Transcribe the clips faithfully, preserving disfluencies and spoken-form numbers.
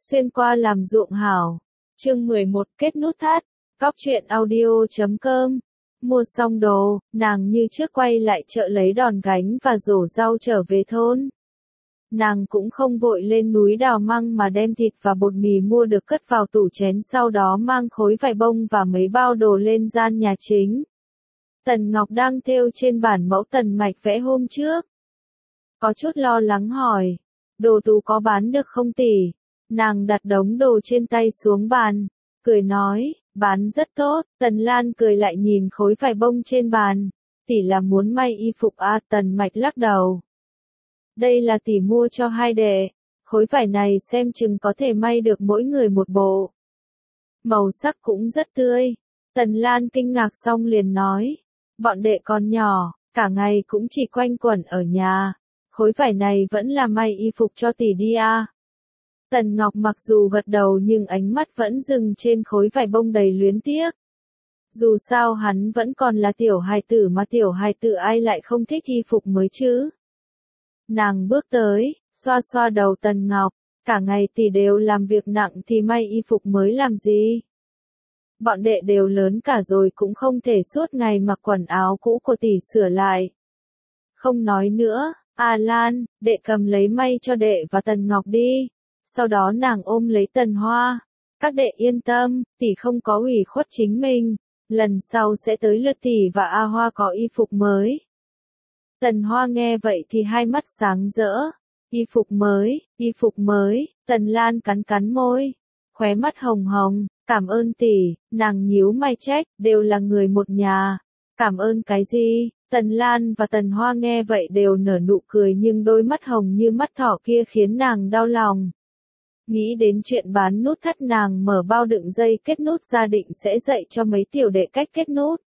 Xuyên qua làm ruộng hảo. Chương mười một kết nút thắt. Góc truyện audio chấm com. Mua xong đồ, nàng như trước quay lại chợ lấy đòn gánh và rổ rau trở về thôn. Nàng cũng không vội lên núi đào măng mà đem thịt và bột mì mua được cất vào tủ chén, sau đó mang khối vải bông và mấy bao đồ lên gian nhà chính. Tần Ngọc đang thêu trên bản mẫu Tần Mạch vẽ hôm trước. Có chút lo lắng hỏi, đồ tú có bán được không tỷ? Nàng đặt đống đồ trên tay xuống bàn, cười nói, bán rất tốt. Tần Lan cười lại nhìn khối vải bông trên bàn, tỷ là muốn may y phục à? Tần Mạch lắc đầu. Đây là tỷ mua cho hai đệ, khối vải này xem chừng có thể may được mỗi người một bộ. Màu sắc cũng rất tươi. Tần Lan kinh ngạc xong liền nói, bọn đệ còn nhỏ, cả ngày cũng chỉ quanh quẩn ở nhà, khối vải này vẫn là may y phục cho tỷ đi à. Tần Ngọc mặc dù gật đầu nhưng ánh mắt vẫn dừng trên khối vải bông đầy luyến tiếc. Dù sao hắn vẫn còn là tiểu hài tử, mà tiểu hài tử ai lại không thích y phục mới chứ. Nàng bước tới, xoa xoa đầu Tần Ngọc, cả ngày tỷ đều làm việc nặng thì may y phục mới làm gì. Bọn đệ đều lớn cả rồi cũng không thể suốt ngày mặc quần áo cũ của tỷ sửa lại. Không nói nữa, A Lan, đệ cầm lấy may cho đệ và Tần Ngọc đi. Sau đó nàng ôm lấy Tần Hoa. Các đệ yên tâm, tỷ không có ủy khuất chính mình. Lần sau sẽ tới lượt tỷ và A Hoa có y phục mới. Tần Hoa nghe vậy thì hai mắt sáng rỡ. Y phục mới, y phục mới. Tần Lan cắn cắn môi, khóe mắt hồng hồng. Cảm ơn tỷ. Nàng nhíu mày trách, đều là người một nhà. Cảm ơn cái gì? Tần Lan và Tần Hoa nghe vậy đều nở nụ cười, nhưng đôi mắt hồng như mắt thỏ kia khiến nàng đau lòng. Nghĩ đến chuyện bán nút thắt, nàng mở bao đựng dây kết nút ra định sẽ dạy cho mấy tiểu đệ cách kết nút.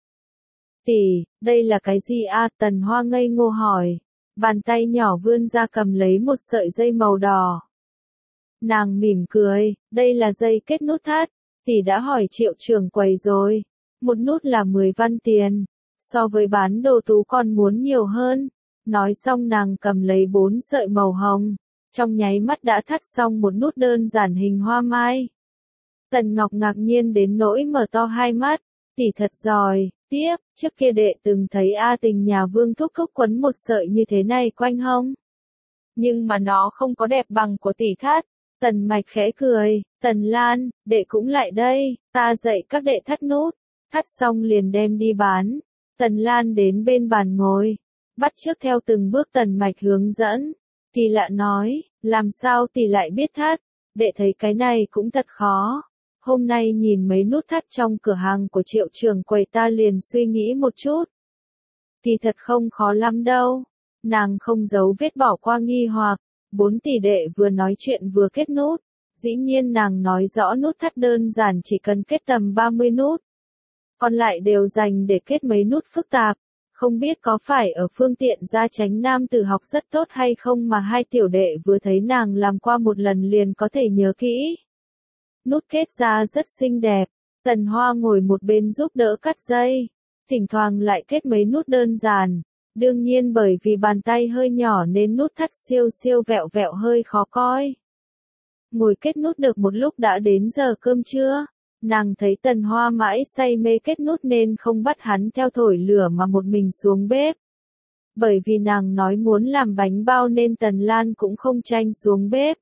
Tỷ, đây là cái gì a? Tần Hoa ngây ngô hỏi. Bàn tay nhỏ vươn ra cầm lấy một sợi dây màu đỏ. Nàng mỉm cười, đây là dây kết nút thắt. Tỷ đã hỏi Triệu trưởng quầy rồi. Một nút là mười văn tiền. So với bán đồ tú còn muốn nhiều hơn. Nói xong nàng cầm lấy bốn sợi màu hồng. Trong nháy mắt đã thắt xong một nút đơn giản hình hoa mai. Tần Ngọc ngạc nhiên đến nỗi mở to hai mắt. Tỷ thật giỏi. Tiếp, trước kia đệ từng thấy A Tình nhà Vương Thúc Thúc quấn một sợi như thế này quanh hông. Nhưng mà nó không có đẹp bằng của tỷ thắt. Tần Mạch khẽ cười. Tần Lan, đệ cũng lại đây, ta dạy các đệ thắt nút. Thắt xong liền đem đi bán. Tần Lan đến bên bàn ngồi, bắt chước theo từng bước Tần Mạch hướng dẫn. Kỳ lạ nói, làm sao tỷ lại biết thắt? Đệ thấy cái này cũng thật khó. Hôm nay nhìn mấy nút thắt trong cửa hàng của Triệu trưởng quầy ta liền suy nghĩ một chút. Kỳ thật không khó lắm đâu. Nàng không giấu vết bỏ qua nghi hoặc. Bốn tỷ đệ vừa nói chuyện vừa kết nút. Dĩ nhiên nàng nói rõ nút thắt đơn giản chỉ cần kết tầm ba mươi nút. Còn lại đều dành để kết mấy nút phức tạp. Không biết có phải ở phương tiện gia chánh nam tử học rất tốt hay không mà hai tiểu đệ vừa thấy nàng làm qua một lần liền có thể nhớ kỹ. Nút kết ra rất xinh đẹp. Tần Hoa ngồi một bên giúp đỡ cắt dây. Thỉnh thoảng lại kết mấy nút đơn giản. Đương nhiên bởi vì bàn tay hơi nhỏ nên nút thắt siêu siêu vẹo vẹo hơi khó coi. Ngồi kết nút được một lúc đã đến giờ cơm trưa. Nàng thấy Tần Hoa mãi say mê kết nút nên không bắt hắn theo thổi lửa mà một mình xuống bếp. Bởi vì nàng nói muốn làm bánh bao nên Tần Lan cũng không tranh xuống bếp.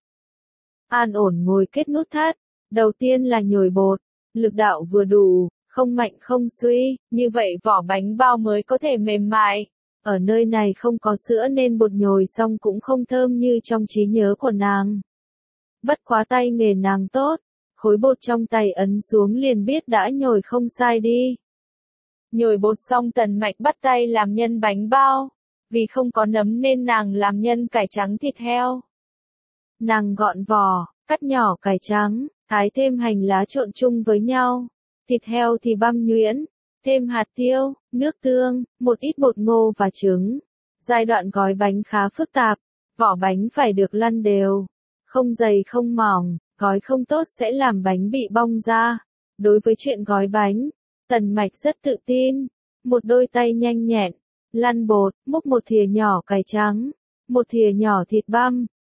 An ổn ngồi kết nút thắt. Đầu tiên là nhồi bột, lực đạo vừa đủ, không mạnh không suy, như vậy vỏ bánh bao mới có thể mềm mại. Ở nơi này không có sữa nên bột nhồi xong cũng không thơm như trong trí nhớ của nàng. Bất quá tay nghề nàng tốt, khối bột trong tay ấn xuống liền biết đã nhồi không sai đi. Nhồi bột xong Tần Mạch bắt tay làm nhân bánh bao. Vì không có nấm nên nàng làm nhân cải trắng thịt heo. Nàng gọn vỏ, cắt nhỏ cải trắng, thái thêm hành lá trộn chung với nhau. Thịt heo thì băm nhuyễn, thêm hạt tiêu, nước tương, một ít bột ngô và trứng. Giai đoạn gói bánh khá phức tạp, vỏ bánh phải được lăn đều, không dày không mỏng, gói không tốt sẽ làm bánh bị bong ra. Đối với chuyện gói bánh, Tần Mạch rất tự tin, một đôi tay nhanh nhẹn, lăn bột, múc một thìa nhỏ cải trắng, một thìa nhỏ thịt băm,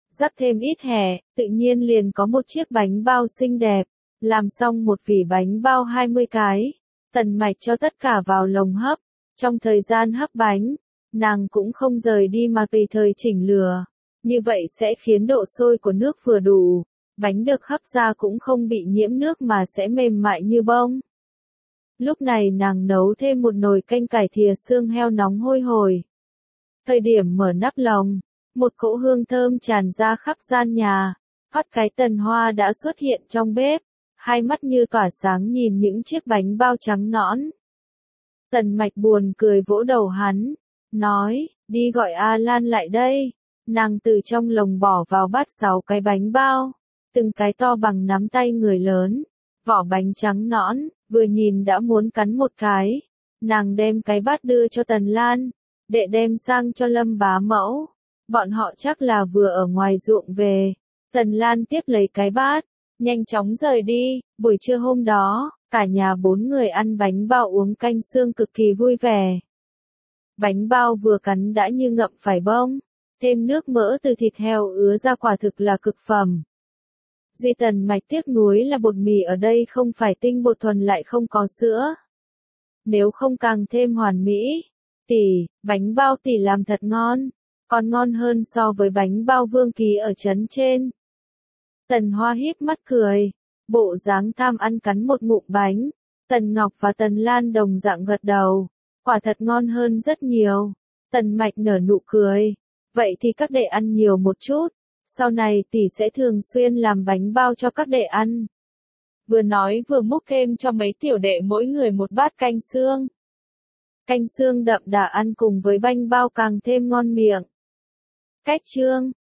rắc thêm ít hẻ, tự nhiên liền có một chiếc bánh bao xinh đẹp. Làm xong một vỉ bánh bao hai mươi cái, Tần Mạch cho tất cả vào lồng hấp. Trong thời gian hấp bánh, nàng cũng không rời đi mà tùy thời chỉnh lửa. Như vậy sẽ khiến độ sôi của nước vừa đủ, bánh được hấp ra cũng không bị nhiễm nước mà sẽ mềm mại như bông. Lúc này nàng nấu thêm một nồi canh cải thìa xương heo nóng hôi hổi. Thời điểm mở nắp lồng, một cỗ hương thơm tràn ra khắp gian nhà. Phát cái Tần Hoa đã xuất hiện trong bếp, hai mắt như tỏa sáng nhìn những chiếc bánh bao trắng nõn. Tần Mạch buồn cười vỗ đầu hắn, nói, đi gọi A Lan lại đây. Nàng từ trong lồng bỏ vào bát sáu cái bánh bao, từng cái to bằng nắm tay người lớn, vỏ bánh trắng nõn, vừa nhìn đã muốn cắn một cái. Nàng đem cái bát đưa cho Tần Lan, đệ đem sang cho Lâm bá mẫu. Bọn họ chắc là vừa ở ngoài ruộng về. Tần Lan tiếp lấy cái bát, nhanh chóng rời đi. Buổi trưa hôm đó, cả nhà bốn người ăn bánh bao uống canh xương cực kỳ vui vẻ. Bánh bao vừa cắn đã như ngậm phải bông, thêm nước mỡ từ thịt heo ứa ra quả thực là cực phẩm. Duy Tần Mạch tiếc nuối là bột mì ở đây không phải tinh bột thuần lại không có sữa. Nếu không càng thêm hoàn mỹ. Tỷ, bánh bao tỷ làm thật ngon, còn ngon hơn so với bánh bao Vương Ký ở trấn trên. Tần Hoa híp mắt cười, bộ dáng tham ăn cắn một ngụm bánh. Tần Ngọc và Tần Lan đồng dạng gật đầu, quả thật ngon hơn rất nhiều. Tần Mạch nở nụ cười, vậy thì các đệ ăn nhiều một chút, sau này tỷ sẽ thường xuyên làm bánh bao cho các đệ ăn. Vừa nói vừa múc thêm cho mấy tiểu đệ mỗi người một bát canh xương. Canh xương đậm đà ăn cùng với bánh bao càng thêm ngon miệng. Cách chương